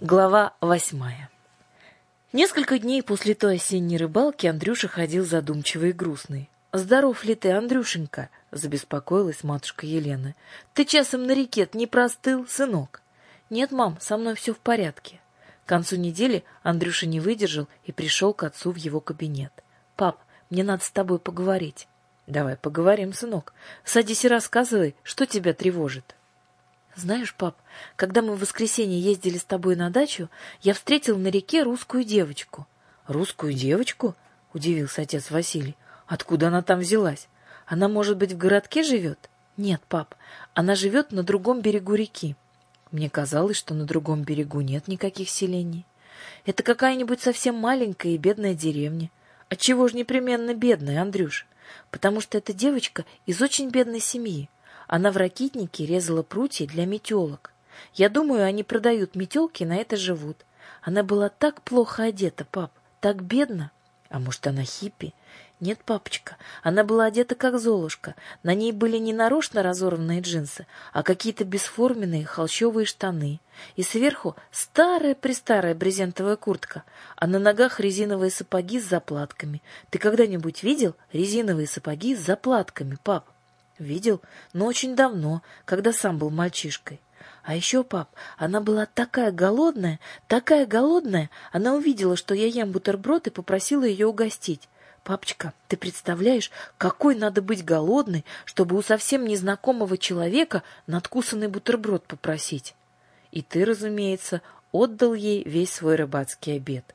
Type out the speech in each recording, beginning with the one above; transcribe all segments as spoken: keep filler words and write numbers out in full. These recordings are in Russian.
Глава восьмая. Несколько дней после той осенней рыбалки Андрюша ходил задумчивый и грустный. «Здоров ли ты, Андрюшенька?» — забеспокоилась матушка Елена. «Ты часом на реке не простыл, сынок?» «Нет, мам, со мной все в порядке». К концу недели Андрюша не выдержал и пришел к отцу в его кабинет. «Пап, мне надо с тобой поговорить». «Давай поговорим, сынок. Садись и рассказывай, что тебя тревожит». «Знаешь, пап, когда мы в воскресенье ездили с тобой на дачу, я встретил на реке русскую девочку». «Русскую девочку?» — удивился отец Василий. «Откуда она там взялась? Она, может быть, в городке живет?» «Нет, пап, она живет на другом берегу реки». Мне казалось, что на другом берегу нет никаких селений. Это какая-нибудь совсем маленькая и бедная деревня. Отчего же непременно бедная, Андрюш? Потому что эта девочка из очень бедной семьи. Она в ракитнике резала прутья для метелок. Я думаю, они продают метелки и на это живут. Она была так плохо одета, пап, так бедно. А может, она хиппи? Нет, папочка, она была одета как Золушка. На ней были не нарочно разорванные джинсы, а какие-то бесформенные холщовые штаны. И сверху старая-престарая брезентовая куртка, а на ногах резиновые сапоги с заплатками. Ты когда-нибудь видел резиновые сапоги с заплатками, пап? Видел, но очень давно, когда сам был мальчишкой. А еще, пап, она была такая голодная, такая голодная, она увидела, что я ем бутерброд, и попросила ее угостить. Папочка, ты представляешь, какой надо быть голодной, чтобы у совсем незнакомого человека надкусанный бутерброд попросить? И ты, разумеется, отдал ей весь свой рыбацкий обед.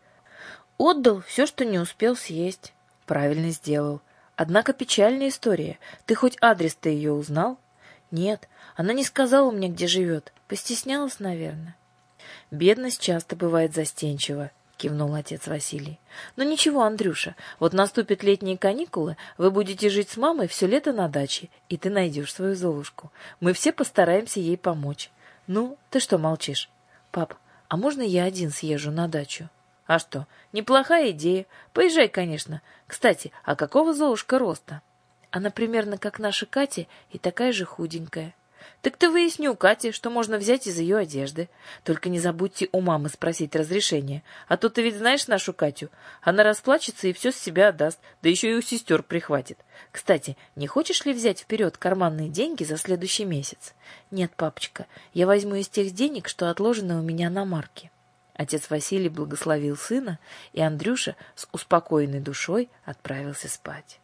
Отдал все, что не успел съесть. Правильно сделал. Однако печальная история. Ты хоть адрес-то ее узнал? Нет, она не сказала мне, где живет. Постеснялась, наверное. Бедность часто бывает застенчива, кивнул отец Василий. Но ничего, Андрюша, вот наступят летние каникулы, вы будете жить с мамой все лето на даче, и ты найдешь свою Золушку. Мы все постараемся ей помочь. Ну, ты что молчишь? Пап, а можно я один съезжу на дачу? А что, неплохая идея. Поезжай, конечно. Кстати, а какого Золушка роста? Она примерно как наша Катя и такая же худенькая. Так ты выясни у Кати, что можно взять из ее одежды. Только не забудьте у мамы спросить разрешения. А то ты ведь знаешь нашу Катю. Она расплачется и все с себя отдаст, да еще и у сестер прихватит. Кстати, не хочешь ли взять вперед карманные деньги за следующий месяц? Нет, папочка, я возьму из тех денег, что отложено у меня на марки. Отец Василий благословил сына, и Андрюша с успокоенной душой отправился спать.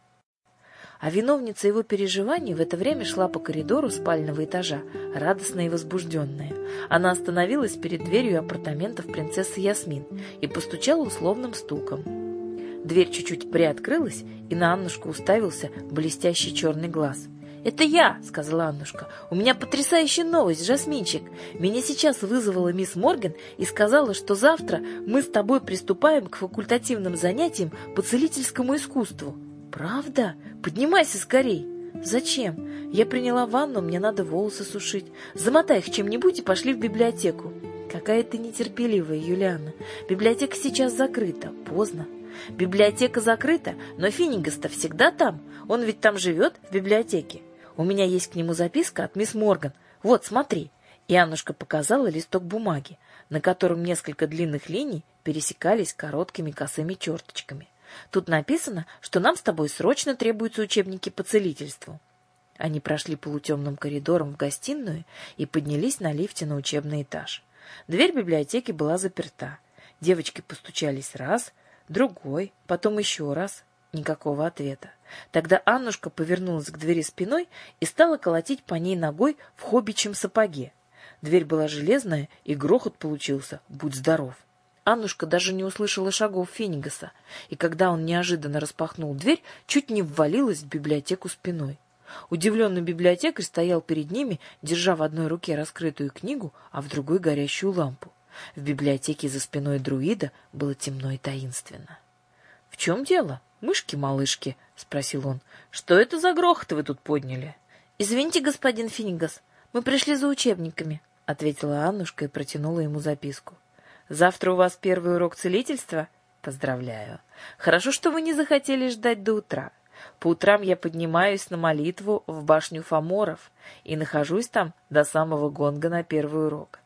А виновница его переживаний в это время шла по коридору спального этажа, радостная и возбужденная. Она остановилась перед дверью апартаментов принцессы Ясмин и постучала условным стуком. Дверь чуть-чуть приоткрылась, и на Аннушку уставился блестящий черный глаз. «Это я!» — сказала Аннушка. «У меня потрясающая новость, Жасминчик. Меня сейчас вызвала мисс Морган и сказала, что завтра мы с тобой приступаем к факультативным занятиям по целительскому искусству». «Правда? Поднимайся скорей!» «Зачем? Я приняла ванну, мне надо волосы сушить. Замотай их чем-нибудь и пошли в библиотеку». «Какая ты нетерпеливая, Юлиана. Библиотека сейчас закрыта. Поздно». «Библиотека закрыта, но Финигас-то всегда там. Он ведь там живет, в библиотеке. У меня есть к нему записка от мисс Морган. Вот, смотри». И Аннушка показала листок бумаги, на котором несколько длинных линий пересекались короткими косыми черточками. Тут написано, что нам с тобой срочно требуются учебники по целительству. Они прошли полутемным коридором в гостиную и поднялись на лифте на учебный этаж. Дверь библиотеки была заперта. Девочки постучались раз, другой, потом еще раз. Никакого ответа. Тогда Аннушка повернулась к двери спиной и стала колотить по ней ногой в хоббичьем сапоге. Дверь была железная, и грохот получился, будь здоров. Аннушка даже не услышала шагов Финигаса, и когда он неожиданно распахнул дверь, чуть не ввалилась в библиотеку спиной. Удивленный библиотекарь стоял перед ними, держа в одной руке раскрытую книгу, а в другой горящую лампу. В библиотеке за спиной друида было темно и таинственно. — В чем дело, мышки-малышки? — спросил он. — Что это за грохот вы тут подняли? — Извините, господин Финигас, мы пришли за учебниками, — ответила Аннушка и протянула ему записку. — Завтра у вас первый урок целительства? Поздравляю. Хорошо, что вы не захотели ждать до утра. По утрам я поднимаюсь на молитву в башню Фоморов и нахожусь там до самого гонга на первый урок.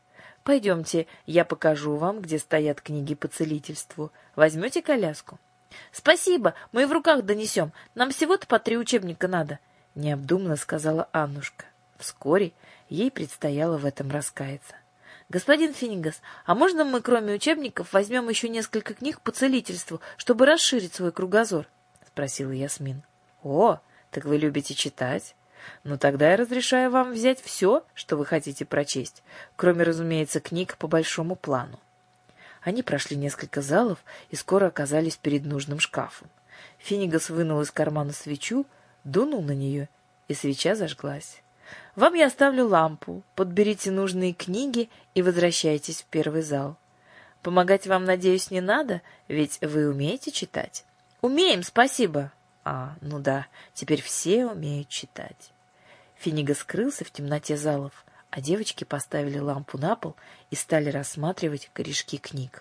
Пойдемте, я покажу вам, где стоят книги по целительству. Возьмете коляску? Спасибо, мы и в руках донесем. Нам всего-то по три учебника надо, — необдуманно сказала Аннушка. Вскоре ей предстояло в этом раскаяться. «Господин Финигас, а можно мы, кроме учебников, возьмем еще несколько книг по целительству, чтобы расширить свой кругозор?» — спросила Ясмин. «О, так вы любите читать? Ну, тогда я разрешаю вам взять все, что вы хотите прочесть, кроме, разумеется, книг по большому плану». Они прошли несколько залов и скоро оказались перед нужным шкафом. Финигас вынул из кармана свечу, дунул на нее, и свеча зажглась. «Вам я оставлю лампу, подберите нужные книги и возвращайтесь в первый зал. Помогать вам, надеюсь, не надо, ведь вы умеете читать?» «Умеем, спасибо». «А, ну да, теперь все умеют читать». Финигас скрылся в темноте залов, а девочки поставили лампу на пол и стали рассматривать корешки книг.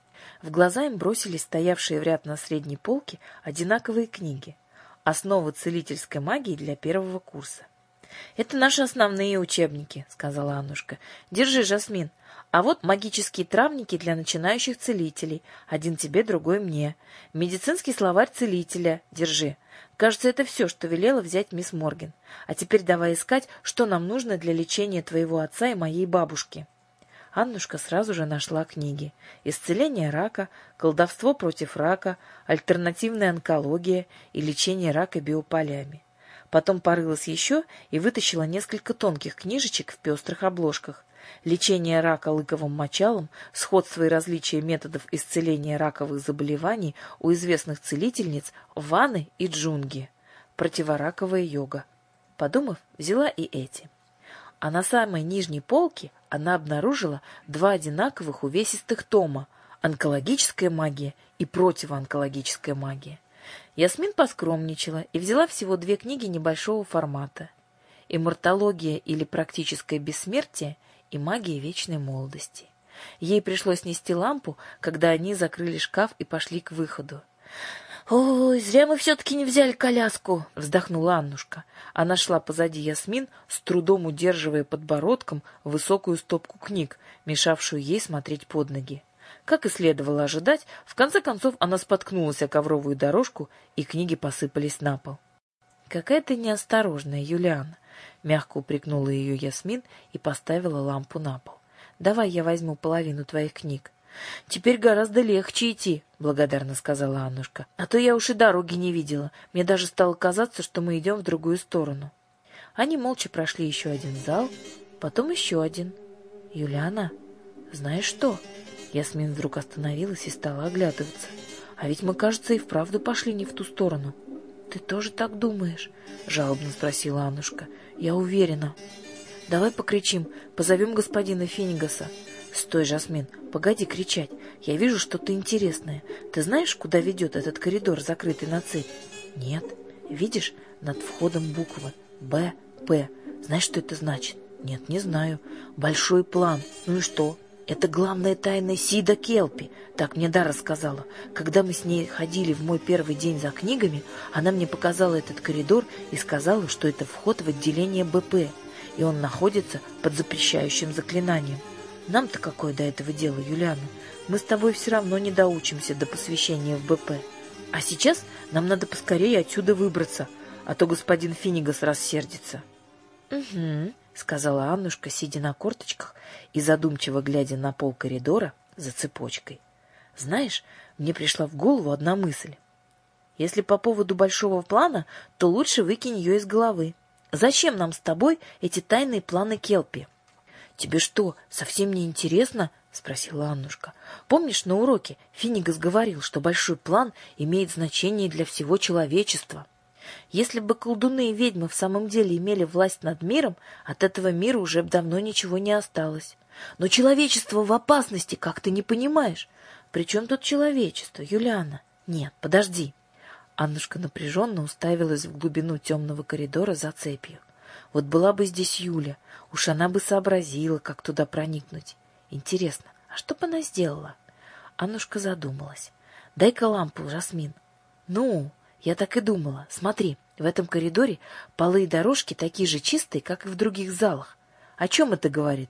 В глаза им бросились стоявшие в ряд на средней полке одинаковые книги «Основы целительской магии для первого курса». «Это наши основные учебники», — сказала Аннушка. «Держи, Жасмин. А вот магические травники для начинающих целителей. Один тебе, другой мне. Медицинский словарь целителя. Держи. Кажется, это все, что велела взять мисс Морген. А теперь давай искать, что нам нужно для лечения твоего отца и моей бабушки». Аннушка сразу же нашла книги: «Исцеление рака», «Колдовство против рака», «Альтернативная онкология» и «Лечение рака биополями». Потом порылась еще и вытащила несколько тонких книжечек в пестрых обложках: «Лечение рака лыковым мочалом», «Сходство и различия методов исцеления раковых заболеваний у известных целительниц Ваны и Джунги», «Противораковая йога». Подумав, взяла и эти. А на самой нижней полке она обнаружила два одинаковых увесистых тома: «Онкологическая магия» и «Противоонкологическая магия». Ясмин поскромничала и взяла всего две книги небольшого формата: «Иммортология или практическое бессмертие» и «Магия вечной молодости». Ей пришлось нести лампу, когда они закрыли шкаф и пошли к выходу. «Ой, зря мы все-таки не взяли коляску», — вздохнула Аннушка. Она шла позади Ясмин, с трудом удерживая подбородком высокую стопку книг, мешавшую ей смотреть под ноги. Как и следовало ожидать, в конце концов она споткнулась о ковровую дорожку, и книги посыпались на пол. «Какая ты неосторожная, Юлиана!» — мягко упрекнула ее Ясмин и поставила лампу на пол. «Давай я возьму половину твоих книг». «Теперь гораздо легче идти», — благодарно сказала Аннушка. «А то я уж и дороги не видела. Мне даже стало казаться, что мы идем в другую сторону». Они молча прошли еще один зал, потом еще один. «Юлиана, знаешь что?» Ясмин вдруг остановилась и стала оглядываться. «А ведь мы, кажется, и вправду пошли не в ту сторону». «Ты тоже так думаешь?» — жалобно спросила Аннушка. «Я уверена». «Давай покричим, позовем господина Финигаса». «Стой, Жасмин, погоди кричать. Я вижу что-то интересное. Ты знаешь, куда ведет этот коридор, закрытый на цепь?» «Нет. Видишь, над входом буквы Б, П. Знаешь, что это значит?» «Нет, не знаю. Большой план. Ну и что?» «Это главная тайна Сида Келпи, так мне Дара сказала. Когда мы с ней ходили в мой первый день за книгами, она мне показала этот коридор и сказала, что это вход в отделение Б П, и он находится под запрещающим заклинанием. Нам-то какое до этого дело, Юлиана? Мы с тобой все равно не доучимся до посвящения в Б П. А сейчас нам надо поскорее отсюда выбраться, а то господин Финигас рассердится». «Угу», — сказала Аннушка, сидя на корточках и задумчиво глядя на пол коридора за цепочкой. «Знаешь, мне пришла в голову одна мысль. Если по поводу большого плана, то лучше выкинь ее из головы. Зачем нам с тобой эти тайные планы Келпи?» «Тебе что, совсем не интересно?» — спросила Аннушка. «Помнишь, на уроке Финигас говорил, что большой план имеет значение для всего человечества? Если бы колдуны и ведьмы в самом деле имели власть над миром, от этого мира уже давно ничего не осталось. Но человечество в опасности, как ты не понимаешь? При чем тут человечество, Юлиана? Нет, подожди». Аннушка напряженно уставилась в глубину темного коридора за цепью. Вот была бы здесь Юля, уж она бы сообразила, как туда проникнуть. Интересно, а что бы она сделала? Аннушка задумалась. «Дай-ка лампу, Жасмин». «Ну, я так и думала. Смотри, в этом коридоре полы и дорожки такие же чистые, как и в других залах. О чем это говорит?»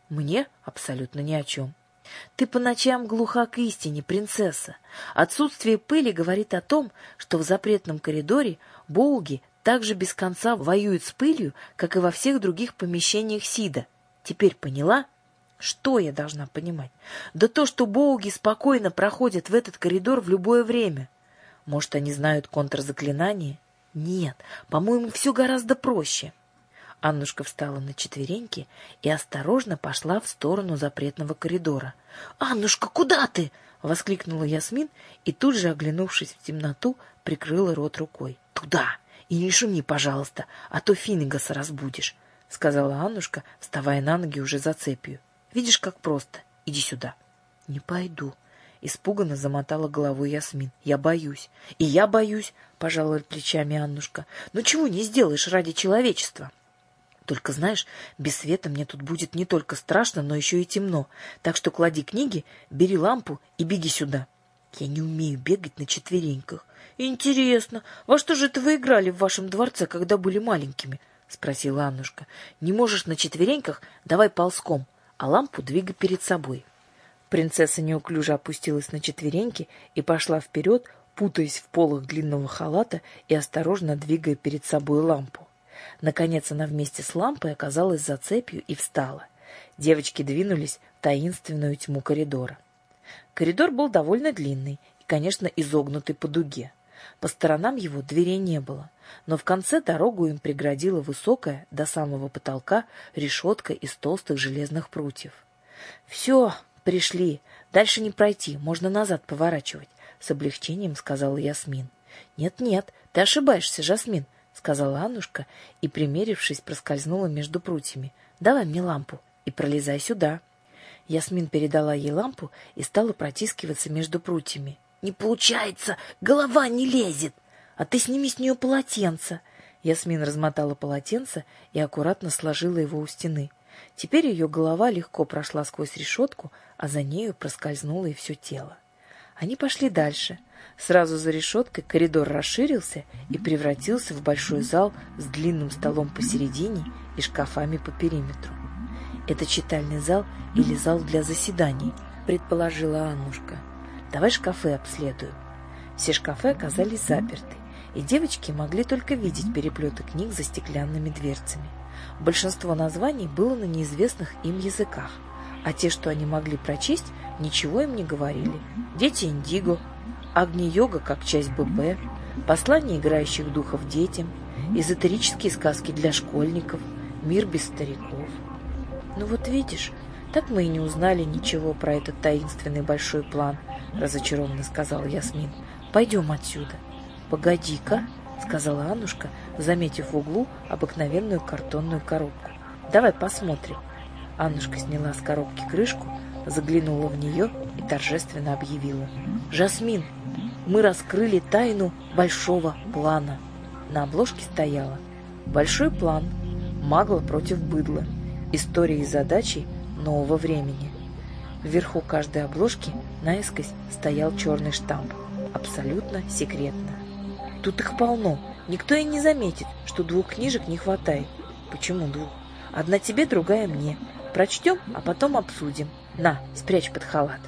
Мне абсолютно ни о чем. Ты по ночам глуха к истине, принцесса. Отсутствие пыли говорит о том, что в запретном коридоре боуги так же без конца воюют с пылью, как и во всех других помещениях Сида. Теперь поняла? Что я должна понимать? Да то, что боуги спокойно проходят в этот коридор в любое время. Может, они знают контрзаклинание? Нет, по-моему, все гораздо проще. Аннушка встала на четвереньки и осторожно пошла в сторону запретного коридора. «Аннушка, куда ты?» — воскликнула Ясмин и тут же, оглянувшись в темноту, прикрыла рот рукой. «Туда! И не шуми, пожалуйста, а то Финигаса разбудишь», — сказала Аннушка, вставая на ноги уже за цепью. «Видишь, как просто. Иди сюда». «Не пойду», — испуганно замотала головой Ясмин. «Я боюсь». «И я боюсь», — пожала плечами Аннушка. «Ну чего не сделаешь ради человечества?» «Только знаешь, без света мне тут будет не только страшно, но еще и темно. Так что клади книги, бери лампу и беги сюда». «Я не умею бегать на четвереньках». «Интересно, во что же это вы играли в вашем дворце, когда были маленькими?» — спросила Аннушка. «Не можешь на четвереньках? Давай ползком, а лампу двигай перед собой». Принцесса неуклюже опустилась на четвереньки и пошла вперед, путаясь в полах длинного халата и осторожно двигая перед собой лампу. Наконец она вместе с лампой оказалась за цепью и встала. Девочки двинулись в таинственную тьму коридора. Коридор был довольно длинный и, конечно, изогнутый по дуге. По сторонам его дверей не было, но в конце дорогу им преградила высокая до самого потолка решетка из толстых железных прутьев. «Все, пришли, дальше не пройти, можно назад поворачивать», — с облегчением сказала Ясмин. «Нет-нет, ты ошибаешься, Жасмин», — сказала Аннушка и, примерившись, проскользнула между прутьями. «Давай мне лампу и пролезай сюда». Ясмин передала ей лампу и стала протискиваться между прутьями. «Не получается, голова не лезет! А ты сними с нее полотенце!» Ясмин размотала полотенце и аккуратно сложила его у стены. Теперь ее голова легко прошла сквозь решетку, а за нею проскользнуло и все тело. Они пошли дальше. Сразу за решеткой коридор расширился и превратился в большой зал с длинным столом посередине и шкафами по периметру. «Это читальный зал или зал для заседаний», — предположила Аннушка. «Давай шкафы обследуем». Все шкафы оказались заперты, и девочки могли только видеть переплеты книг за стеклянными дверцами. Большинство названий было на неизвестных им языках, а те, что они могли прочесть, ничего им не говорили. «Дети Индиго», «Агни-йога» как часть БП, «Послание играющих духов детям», «Эзотерические сказки для школьников», «Мир без стариков». «Ну вот видишь, так мы и не узнали ничего про этот таинственный большой план», — разочарованно сказала Ясмин. «Пойдем отсюда». «Погоди-ка», — сказала Аннушка, заметив в углу обыкновенную картонную коробку. «Давай посмотрим». Аннушка сняла с коробки крышку, заглянула в нее и торжественно объявила: «Жасмин, мы раскрыли тайну большого плана». На обложке стояло: «Большой план. Магла против быдла. Истории и задачи нового времени». Вверху каждой обложки наискось стоял черный штамп: «Абсолютно секретно». Тут их полно. Никто и не заметит, что двух книжек не хватает. Почему двух? Одна тебе, другая мне. Прочтем, а потом обсудим. На, спрячь под халат.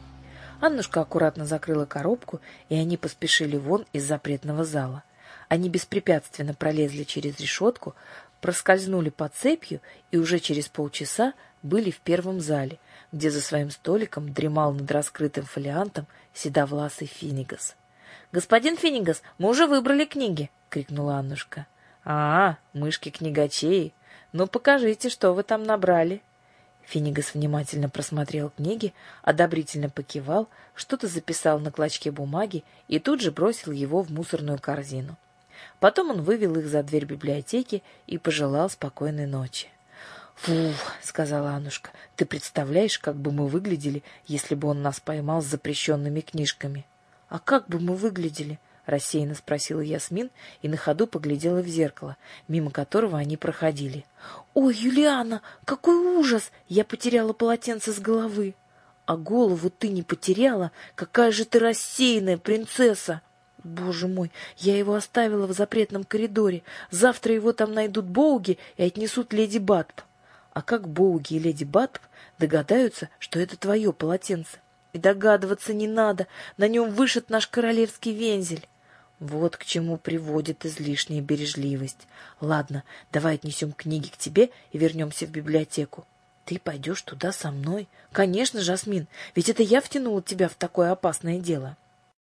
Аннушка аккуратно закрыла коробку, и они поспешили вон из запретного зала. Они беспрепятственно пролезли через решетку, проскользнули под цепью и уже через полчаса были в первом зале, где за своим столиком дремал над раскрытым фолиантом седовласый Финигас. «Господин Финигас, мы уже выбрали книги!» — крикнула Аннушка. «А, мышки-книгачеи! Ну, покажите, что вы там набрали!» Финигас внимательно просмотрел книги, одобрительно покивал, что-то записал на клочке бумаги и тут же бросил его в мусорную корзину. Потом он вывел их за дверь библиотеки и пожелал спокойной ночи. «Фух», — сказала Аннушка, — «ты представляешь, как бы мы выглядели, если бы он нас поймал с запрещенными книжками?» «А как бы мы выглядели?» — рассеянно спросила Ясмин и на ходу поглядела в зеркало, мимо которого они проходили. «Ой, Юлиана, какой ужас! Я потеряла полотенце с головы!» «А голову ты не потеряла? Какая же ты рассеянная, принцесса!» «Боже мой, я его оставила в запретном коридоре. Завтра его там найдут боуги и отнесут леди Батб». А как Боуги и леди Батб догадаются, что это твое полотенце? И догадываться не надо, на нем вышит наш королевский вензель. Вот к чему приводит излишняя бережливость. Ладно, давай отнесем книги к тебе и вернемся в библиотеку. Ты пойдешь туда со мной? Конечно, Жасмин, ведь это я втянула тебя в такое опасное дело.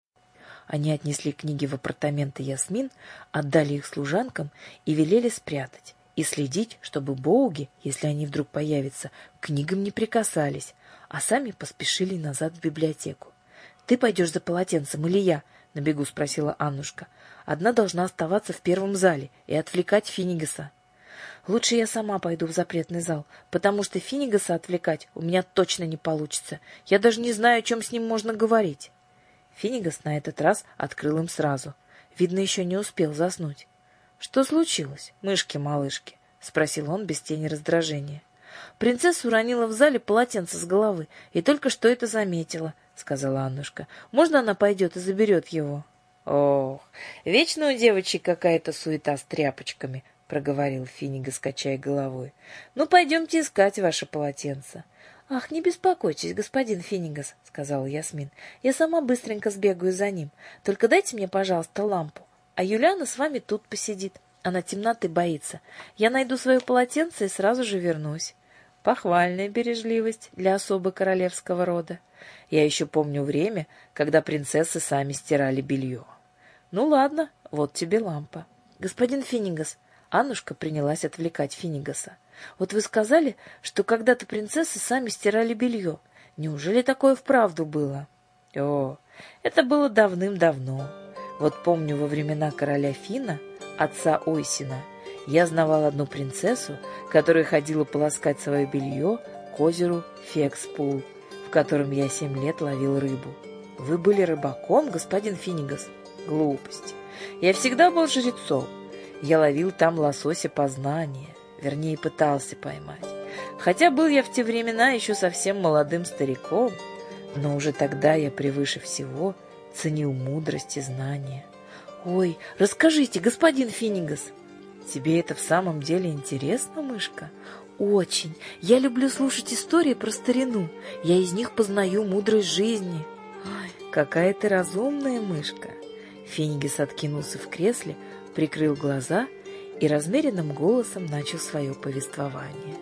Они отнесли книги в апартаменты Ясмин, отдали их служанкам и велели спрятать, и следить, чтобы Боуги, если они вдруг появятся, к книгам не прикасались, а сами поспешили назад в библиотеку. «Ты пойдешь за полотенцем или я?» — на бегу спросила Аннушка. «Одна должна оставаться в первом зале и отвлекать Финигаса». «Лучше я сама пойду в запретный зал, потому что Финигаса отвлекать у меня точно не получится. Я даже не знаю, о чем с ним можно говорить». Финигас на этот раз открыл им сразу. Видно, еще не успел заснуть. «Что случилось, мышки-малышки?» — спросил он без тени раздражения. «Принцесса уронила в зале полотенце с головы и только что это заметила», — сказала Аннушка. «Можно она пойдет и заберет его?» «Ох, вечно у девочек какая-то суета с тряпочками», — проговорил Финигас, качая головой. «Ну, пойдемте искать ваше полотенце». «Ах, не беспокойтесь, господин Финигас», — сказала Ясмин. «Я сама быстренько сбегаю за ним. Только дайте мне, пожалуйста, лампу. А Юлиана с вами тут посидит. Она темноты боится. Я найду свое полотенце и сразу же вернусь». Похвальная бережливость для особы королевского рода. Я еще помню время, когда принцессы сами стирали белье. Ну ладно, вот тебе лампа. Господин Финигас, Аннушка принялась отвлекать Финигаса. Вот вы сказали, что когда-то принцессы сами стирали белье. Неужели такое вправду было? О, это было давным-давно. Вот помню, во времена короля Фина, отца Ойсина, я знавал одну принцессу, которая ходила полоскать свое белье к озеру Фекспул, в котором я семь лет ловил рыбу. Вы были рыбаком, господин Финигас? Глупость. Я всегда был жрецом. Я ловил там лосося познания, вернее, пытался поймать. Хотя был я в те времена еще совсем молодым стариком, но уже тогда я превыше всего ценил мудрость и знания. Ой, расскажите, господин Финигас. Тебе это в самом деле интересно, мышка? Очень. Я люблю слушать истории про старину. Я из них познаю мудрость жизни. Ой, какая ты разумная мышка. Финигас откинулся в кресле, прикрыл глаза и размеренным голосом начал свое повествование.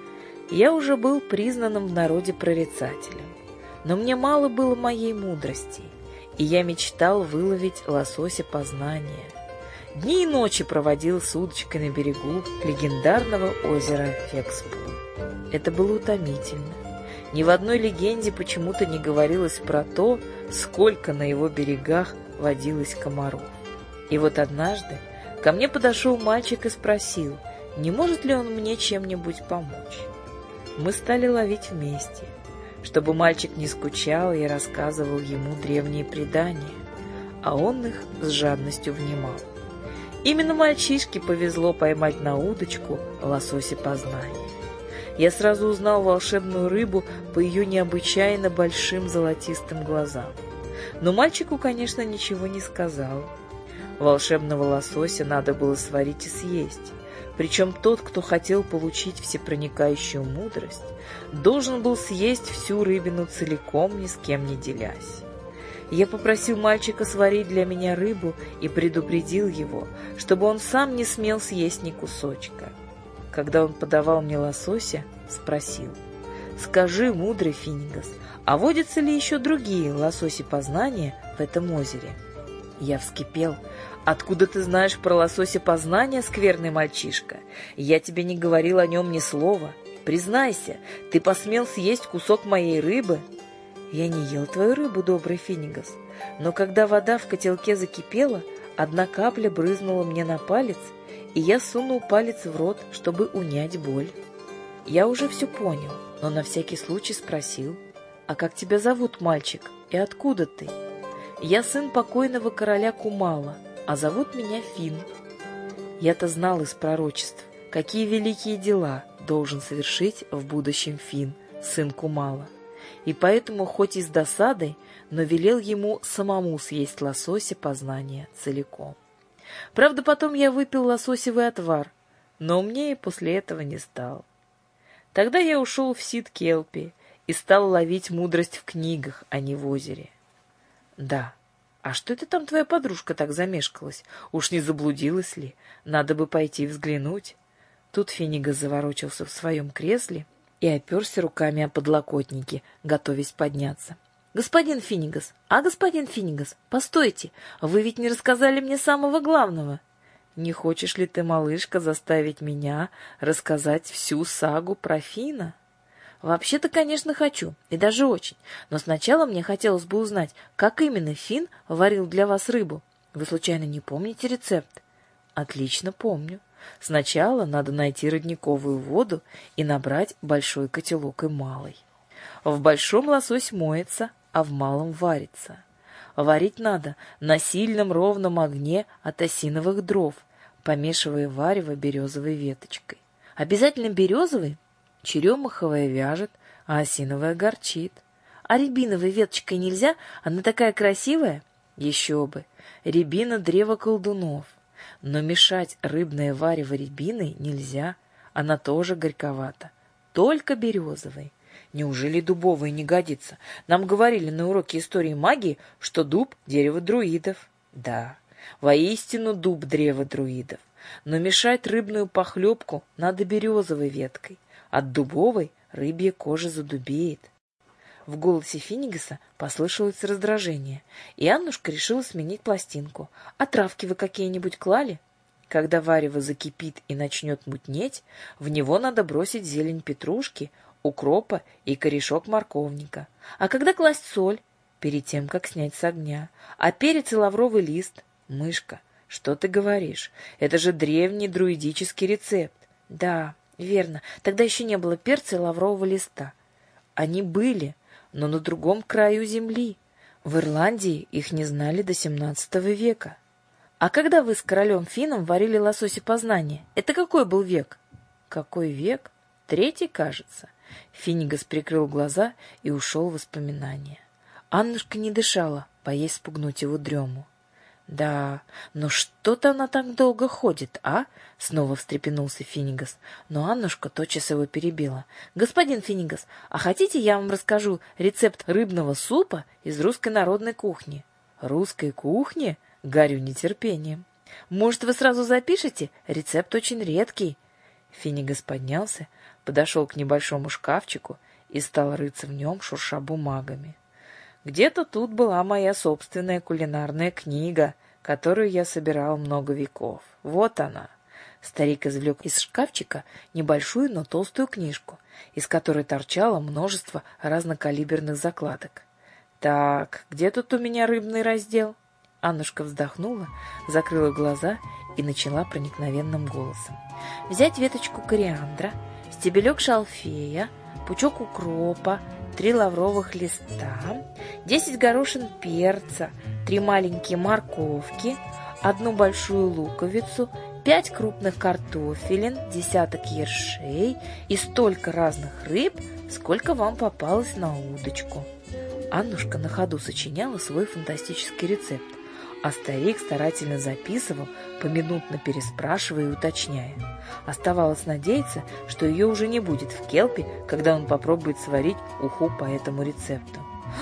Я уже был признанным в народе прорицателем, но мне мало было моей мудрости, и я мечтал выловить лосося познания. Дни и ночи проводил с удочкой на берегу легендарного озера Фекспул. Это было утомительно. Ни в одной легенде почему-то не говорилось про то, сколько на его берегах водилось комаров. И вот однажды ко мне подошел мальчик и спросил, не может ли он мне чем-нибудь помочь. Мы стали ловить вместе. Чтобы мальчик не скучал, я рассказывал ему древние предания, а он их с жадностью внимал. Именно мальчишке повезло поймать на удочку лосося познания. Я сразу узнал волшебную рыбу по ее необычайно большим золотистым глазам. Но мальчику, конечно, ничего не сказал. Волшебного лосося надо было сварить и съесть. Причем тот, кто хотел получить всепроникающую мудрость, должен был съесть всю рыбину целиком, ни с кем не делясь. Я попросил мальчика сварить для меня рыбу и предупредил его, чтобы он сам не смел съесть ни кусочка. Когда он подавал мне лосося, спросил: «Скажи, мудрый Финигас, а водятся ли еще другие лососи познания в этом озере?» Я вскипел. «Откуда ты знаешь про лосося познания, скверный мальчишка? Я тебе не говорил о нем ни слова. Признайся, ты посмел съесть кусок моей рыбы?» «Я не ел твою рыбу, добрый Финигас, но когда вода в котелке закипела, одна капля брызнула мне на палец, и я сунул палец в рот, чтобы унять боль». Я уже все понял, но на всякий случай спросил: «А как тебя зовут, мальчик, и откуда ты?» «Я сын покойного короля Кумала, а зовут меня Фин». Я-то знал из пророчеств, какие великие дела должен совершить в будущем Фин, сын Кумала. И поэтому, хоть и с досадой, но велел ему самому съесть лосося познания целиком. Правда, потом я выпил лососевый отвар, но умнее после этого не стал. Тогда я ушел в Сид-Келпи и стал ловить мудрость в книгах, а не в озере. Да, а что это там твоя подружка так замешкалась? Уж не заблудилась ли? Надо бы пойти взглянуть. Тут Финигас заворочился в своем кресле и оперся руками о подлокотники, готовясь подняться. «Господин Финигас, а господин Финигас, постойте, вы ведь не рассказали мне самого главного. Не хочешь ли ты, малышка, заставить меня рассказать всю сагу про Фина?» «Вообще-то, конечно, хочу, и даже очень, но сначала мне хотелось бы узнать, как именно Фин варил для вас рыбу. Вы случайно не помните рецепт?» «Отлично помню. Сначала надо найти родниковую воду и набрать большой котелок и малый. В большом лосось моется, а в малом варится. Варить надо на сильном ровном огне от осиновых дров, помешивая варево березовой веточкой. Обязательно березовой? Черемуховая вяжет, а осиновая горчит. А рябиновой веточкой нельзя? Она такая красивая? Еще бы! Рябина — древо колдунов. Но мешать рыбное варево рябиной нельзя, она тоже горьковата. Только березовой. Неужели дубовой не годится? Нам говорили на уроке истории магии, что дуб — дерево друидов. Да, воистину дуб — древо друидов. Но мешать рыбную похлебку надо березовой веткой. От дубовой рыбья кожа задубеет. В голосе Финигаса послышалось раздражение, и Аннушка решила сменить пластинку. «А травки вы какие-нибудь клали?» Когда варево закипит и начнет мутнеть, в него надо бросить зелень петрушки, укропа и корешок морковника. А когда класть соль? Перед тем, как снять с огня. А перец и лавровый лист? Мышка, что ты говоришь? Это же древний друидический рецепт. Да, верно, тогда еще не было перца и лаврового листа. Они были, но на другом краю земли. В Ирландии их не знали до семнадцатого века. А когда вы с королем Фином варили лосося познания, это какой был век? Какой век? Третий, кажется. Финигас прикрыл глаза и ушел в воспоминания. Аннушка не дышала, боясь спугнуть его дрему. «Да, но что-то она так долго ходит, а?» — снова встрепенулся Финигас. Но Аннушка тотчас его перебила. «Господин Финигас, а хотите, я вам расскажу рецепт рыбного супа из русской народной кухни?» «Русской кухни?» — горю нетерпением. «Может, вы сразу запишете? Рецепт очень редкий». Финигас поднялся, подошел к небольшому шкафчику и стал рыться в нем, шурша бумагами. Где-то тут была моя собственная кулинарная книга, которую я собирал много веков. Вот она. Старик извлек из шкафчика небольшую, но толстую книжку, из которой торчало множество разнокалиберных закладок. Так, где тут у меня рыбный раздел? Аннушка вздохнула, закрыла глаза и начала проникновенным голосом. Взять веточку кориандра, стебелек шалфея, пучок укропа, три лавровых листа, десять горошин перца, три маленькие морковки, одну большую луковицу, пять крупных картофелин, десяток ершей и столько разных рыб, сколько вам попалось на удочку. Аннушка на ходу сочиняла свой фантастический рецепт, а старик старательно записывал, поминутно переспрашивая и уточняя. Оставалось надеяться, что ее уже не будет в Келпи, когда он попробует сварить уху по этому рецепту.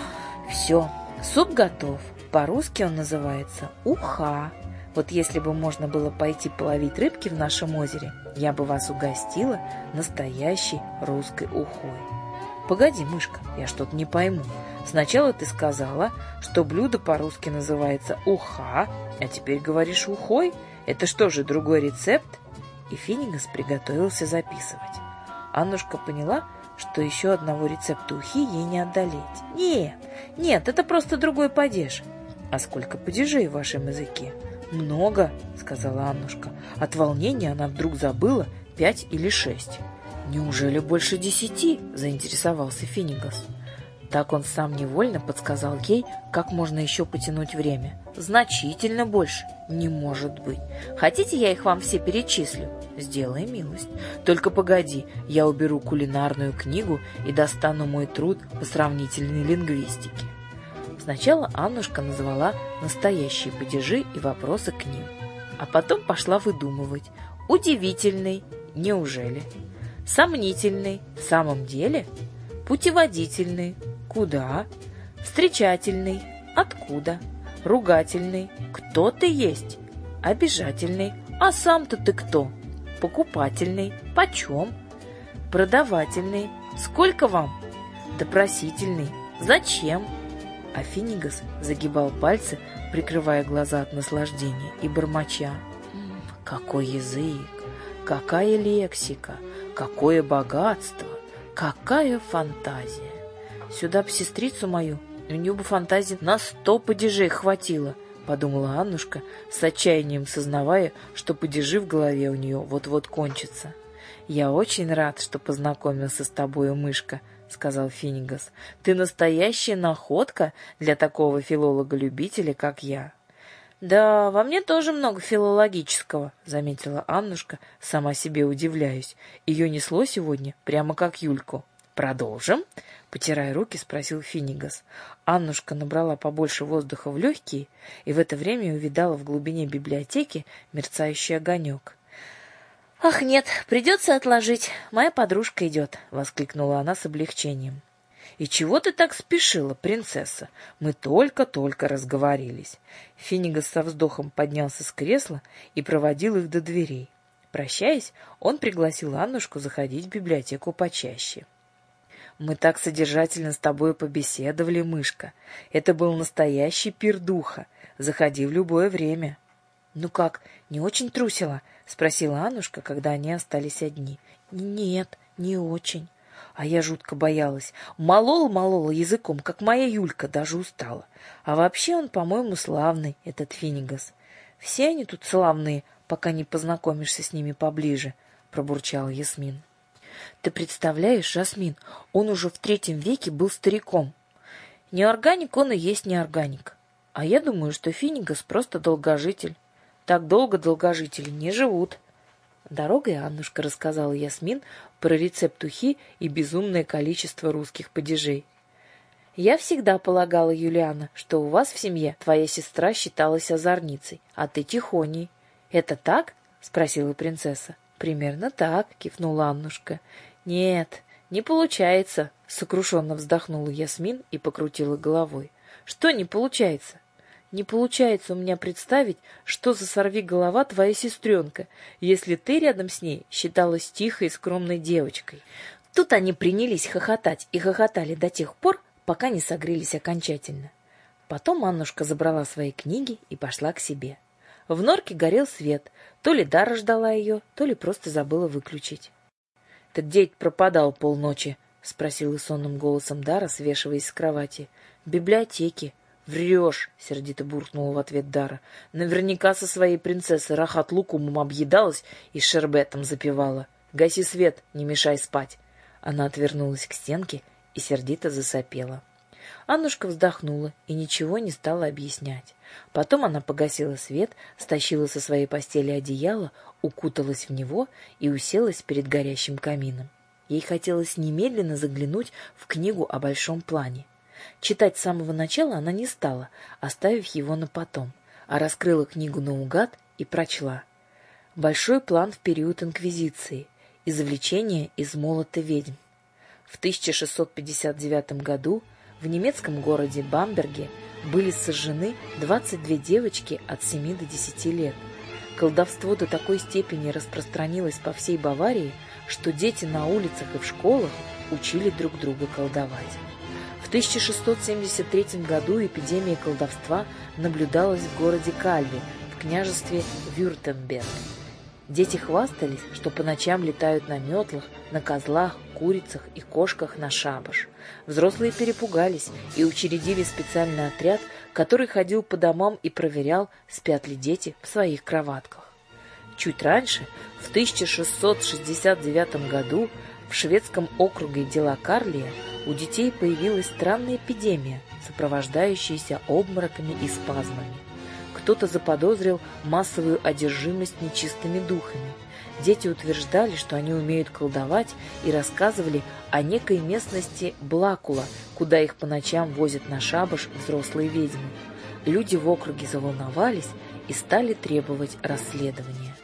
Все, суп готов. По-русски он называется уха. Вот если бы можно было пойти половить рыбки в нашем озере, я бы вас угостила настоящей русской ухой. Погоди, мышка, я что-то не пойму. Сначала ты сказала, что блюдо по-русски называется уха, а теперь говоришь ухой? Это что же, другой рецепт? И Финигас приготовился записывать. Аннушка поняла, что еще одного рецепта ухи ей не одолеть. Нет, нет, это просто другой падеж. А сколько падежей в вашем языке? Много, сказала Аннушка. От волнения она вдруг забыла пять или шесть. Неужели больше десяти? Заинтересовался Финигас. Так он сам невольно подсказал ей, как можно еще потянуть время. Значительно больше. Не может быть. Хотите, я их вам все перечислю? Сделай милость. Только погоди, я уберу кулинарную книгу и достану мой труд по сравнительной лингвистике. Сначала Аннушка назвала настоящие падежи и вопросы к ним, а потом пошла выдумывать. Удивительный. Неужели? Сомнительный. В самом деле? Путеводительный. Куда? Встречательный. Откуда? Ругательный. Кто ты есть? Обижательный. А сам-то ты кто? Покупательный. Почем? Продавательный. Сколько вам? Допросительный. Зачем? А Финигас загибал пальцы, прикрывая глаза от наслаждения, и бормоча: «Какой язык! Какая лексика! Какое богатство! Какая фантазия! Сюда б сестрицу мою, у нее бы фантазии на сто падежей хватило», — подумала Аннушка, с отчаянием сознавая, что падежи в голове у нее вот-вот кончатся. «Я очень рад, что познакомился с тобою, мышка», — сказал Финигас. «Ты настоящая находка для такого филолога-любителя, как я». «Да, во мне тоже много филологического», — заметила Аннушка, сама себе удивляясь. Ее несло сегодня прямо как Юльку. «Продолжим?» — потирая руки, спросил Финигас. Аннушка набрала побольше воздуха в легкие и в это время увидала в глубине библиотеки мерцающий огонек. «Ах, нет, придется отложить. Моя подружка идет», — воскликнула она с облегчением. «И чего ты так спешила, принцесса? Мы только-только разговорились». Финигас со вздохом поднялся с кресла и проводил их до дверей. Прощаясь, он пригласил Аннушку заходить в библиотеку почаще. «Мы так содержательно с тобой побеседовали, мышка. Это был настоящий пир духа. Заходи в любое время». «Ну как, не очень трусила?» — спросила Аннушка, когда они остались одни. «Нет, не очень. А я жутко боялась. Молола-молола языком, как моя Юлька, даже устала. А вообще он, по-моему, славный, этот Финигас. Все они тут славные, пока не познакомишься с ними поближе», — пробурчала Ясмин. «Ты представляешь, Жасмин, он уже в третьем веке был стариком. Неорганик он и есть неорганик. А я думаю, что Финигас просто долгожитель. Так долго долгожители не живут». Дорогой Аннушка рассказала Ясмин про рецепт ухи и безумное количество русских падежей. «Я всегда полагала, Юлиана, что у вас в семье твоя сестра считалась озорницей, а ты тихоней. Это так?» — спросила принцесса. «Примерно так», — кивнула Аннушка. «Нет, не получается», — сокрушенно вздохнула Ясмин и покрутила головой. «Что не получается?» «Не получается у меня представить, что за сорвиголова твоя сестренка, если ты рядом с ней считалась тихой и скромной девочкой». Тут они принялись хохотать и хохотали до тех пор, пока не согрелись окончательно. Потом Аннушка забрала свои книги и пошла к себе. В норке горел свет, то ли Дара ждала ее, то ли просто забыла выключить. «Ты где пропадал полночи?» — спросила сонным голосом Дара, свешиваясь с кровати. «В библиотеке». «Врешь!» — сердито буркнула в ответ Дара. «Наверняка со своей принцессой Рахат лукумом объедалась и шербетом запивала. Гаси свет, не мешай спать!» Она отвернулась к стенке и сердито засопела. Аннушка вздохнула и ничего не стала объяснять. Потом она погасила свет, стащила со своей постели одеяло, укуталась в него и уселась перед горящим камином. Ей хотелось немедленно заглянуть в книгу о большом плане. Читать с самого начала она не стала, оставив его на потом, а раскрыла книгу наугад и прочла. Большой план в период Инквизиции. Извлечение из молота ведьм. В тысяча шестьсот пятьдесят девятом году в немецком городе Бамберге были сожжены двадцать две девочки от семи до десяти лет. Колдовство до такой степени распространилось по всей Баварии, что дети на улицах и в школах учили друг друга колдовать. В тысяча шестьсот семьдесят третьем году эпидемия колдовства наблюдалась в городе Кальви, в княжестве Вюртемберг. Дети хвастались, что по ночам летают на метлах, на козлах, курицах и кошках на шабаш. Взрослые перепугались и учредили специальный отряд, который ходил по домам и проверял, спят ли дети в своих кроватках. Чуть раньше, в тысяча шестьсот шестьдесят девятом году, в шведском округе Делакарлия у детей появилась странная эпидемия, сопровождающаяся обмороками и спазмами. Кто-то заподозрил массовую одержимость нечистыми духами. Дети утверждали, что они умеют колдовать, и рассказывали о некой местности Блакула, куда их по ночам возят на шабаш взрослые ведьмы. Люди в округе заволновались и стали требовать расследования.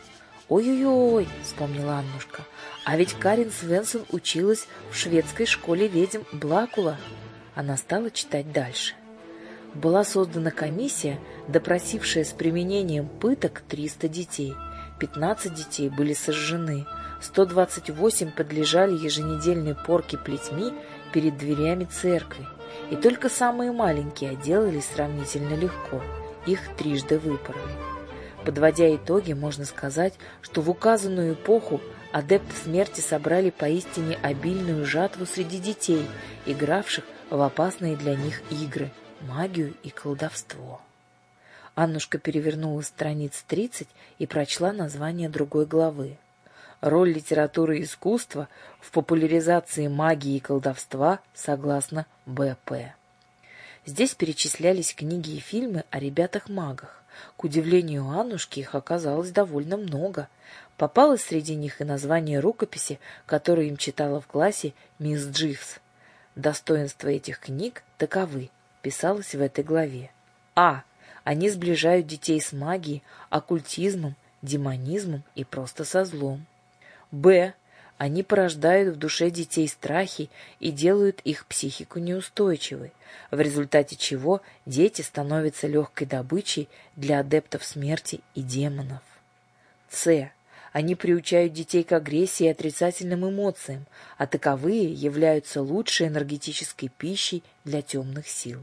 «Ой-ой-ой», — вспомнила Аннушка, «а ведь Карин Свенсон училась в шведской школе ведьм Блакула». Она стала читать дальше. Была создана комиссия, допросившая с применением пыток триста детей. пятнадцать детей были сожжены, сто двадцать восемь подлежали еженедельной порке плетьми перед дверями церкви, и только самые маленькие отделались сравнительно легко, их трижды выпороли. Подводя итоги, можно сказать, что в указанную эпоху адепты смерти собрали поистине обильную жатву среди детей, игравших в опасные для них игры, магию и колдовство. Аннушка перевернула страниц тридцать и прочла название другой главы. Роль литературы и искусства в популяризации магии и колдовства согласно Б П Здесь перечислялись книги и фильмы о ребятах-магах. К удивлению Аннушки, их оказалось довольно много. Попалось среди них и название рукописи, которую им читала в классе мисс Дживс. Достоинства этих книг таковы, писалось в этой главе. А. Они сближают детей с магией, оккультизмом, демонизмом и просто со злом. Б. Они порождают в душе детей страхи и делают их психику неустойчивой, в результате чего дети становятся легкой добычей для адептов смерти и демонов. С. Они приучают детей к агрессии и отрицательным эмоциям, а таковые являются лучшей энергетической пищей для темных сил.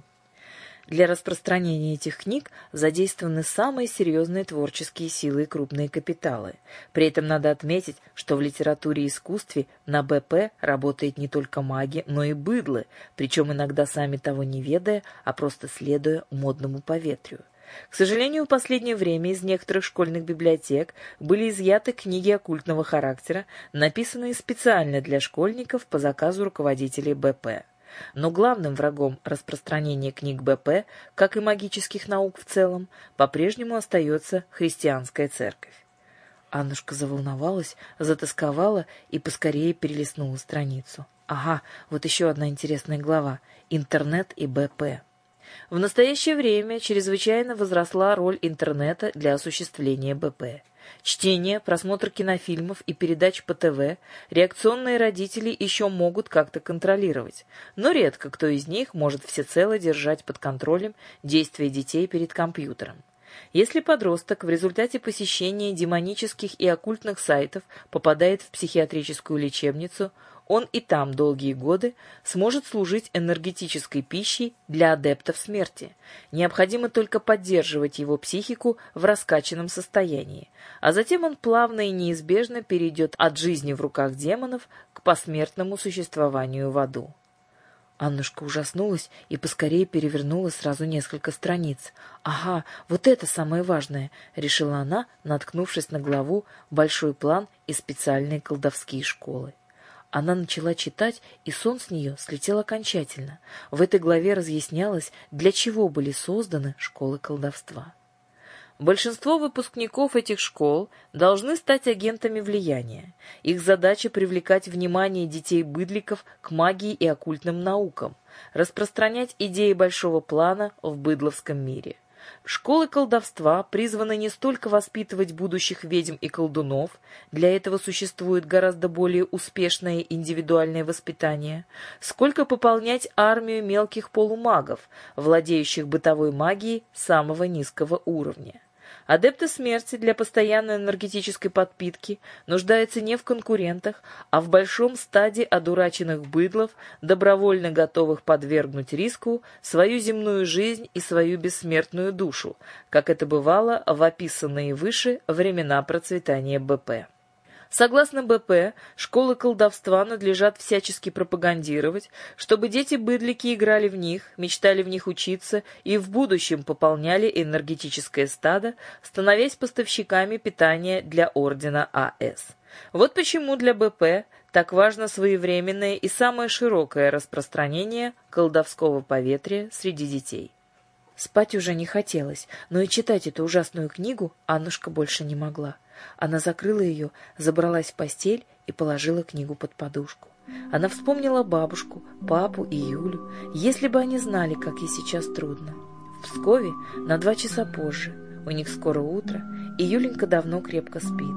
Для распространения этих книг задействованы самые серьезные творческие силы и крупные капиталы. При этом надо отметить, что в литературе и искусстве на Б П работает не только маги, но и быдлы, причем иногда сами того не ведая, а просто следуя модному поветрию. К сожалению, в последнее время из некоторых школьных библиотек были изъяты книги оккультного характера, написанные специально для школьников по заказу руководителей Б П. Но главным врагом распространения книг Б П, как и магических наук в целом, по-прежнему остается христианская церковь. Аннушка заволновалась, затосковала и поскорее перелистнула страницу. Ага, вот еще одна интересная глава — «Интернет и Б П». В настоящее время чрезвычайно возросла роль интернета для осуществления Б П. Чтение, просмотр кинофильмов и передач по Т В реакционные родители еще могут как-то контролировать, но редко кто из них может всецело держать под контролем действия детей перед компьютером. Если подросток в результате посещения демонических и оккультных сайтов попадает в психиатрическую лечебницу, он и там долгие годы сможет служить энергетической пищей для адептов смерти. Необходимо только поддерживать его психику в раскачанном состоянии, а затем он плавно и неизбежно перейдет от жизни в руках демонов к посмертному существованию в аду. Аннушка ужаснулась и поскорее перевернула сразу несколько страниц. «Ага, вот это самое важное», — решила она, наткнувшись на главу «Большой план и специальные колдовские школы». Она начала читать, и сон с нее слетел окончательно. В этой главе разъяснялось, для чего были созданы школы колдовства. Большинство выпускников этих школ должны стать агентами влияния. Их задача — привлекать внимание детей-быдликов к магии и оккультным наукам, распространять идеи большого плана в быдловском мире. Школы колдовства призваны не столько воспитывать будущих ведьм и колдунов, для этого существует гораздо более успешное индивидуальное воспитание, сколько пополнять армию мелких полумагов, владеющих бытовой магией самого низкого уровня. Адепты смерти для постоянной энергетической подпитки нуждаются не в конкурентах, а в большом стаде одураченных быдлов, добровольно готовых подвергнуть риску свою земную жизнь и свою бессмертную душу, как это бывало в описанные выше времена процветания Б П. Согласно Б П, школы колдовства надлежат всячески пропагандировать, чтобы дети-быдлики играли в них, мечтали в них учиться и в будущем пополняли энергетическое стадо, становясь поставщиками питания для ордена А С. Вот почему для Б П так важно своевременное и самое широкое распространение колдовского поветрия среди детей. Спать уже не хотелось, но и читать эту ужасную книгу Аннушка больше не могла. Она закрыла ее, забралась в постель и положила книгу под подушку. Она вспомнила бабушку, папу и Юлю, если бы они знали, как ей сейчас трудно. В Пскове на два часа позже, у них скоро утро, и Юленька давно крепко спит.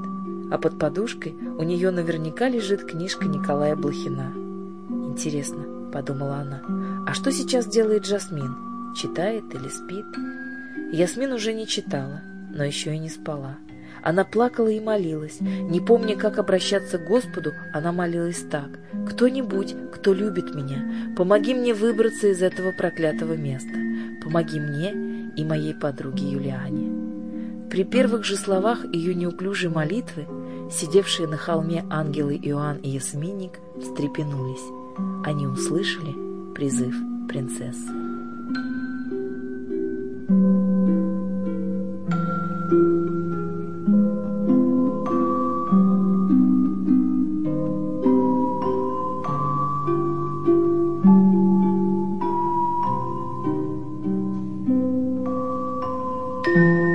а под подушкой у нее наверняка лежит книжка Николая Блохина. «Интересно», — подумала она, — «а что сейчас делает Жасмин? Читает или спит?» Ясмин уже не читала, но еще и не спала. Она плакала и молилась. Не помня, как обращаться к Господу, она молилась так: «Кто-нибудь, кто любит меня, помоги мне выбраться из этого проклятого места. Помоги мне и моей подруге Юлиане». При первых же словах ее неуклюжей молитвы сидевшие на холме ангелы Иоанн и Ясминник встрепенулись. Они услышали призыв принцессы. Thank you.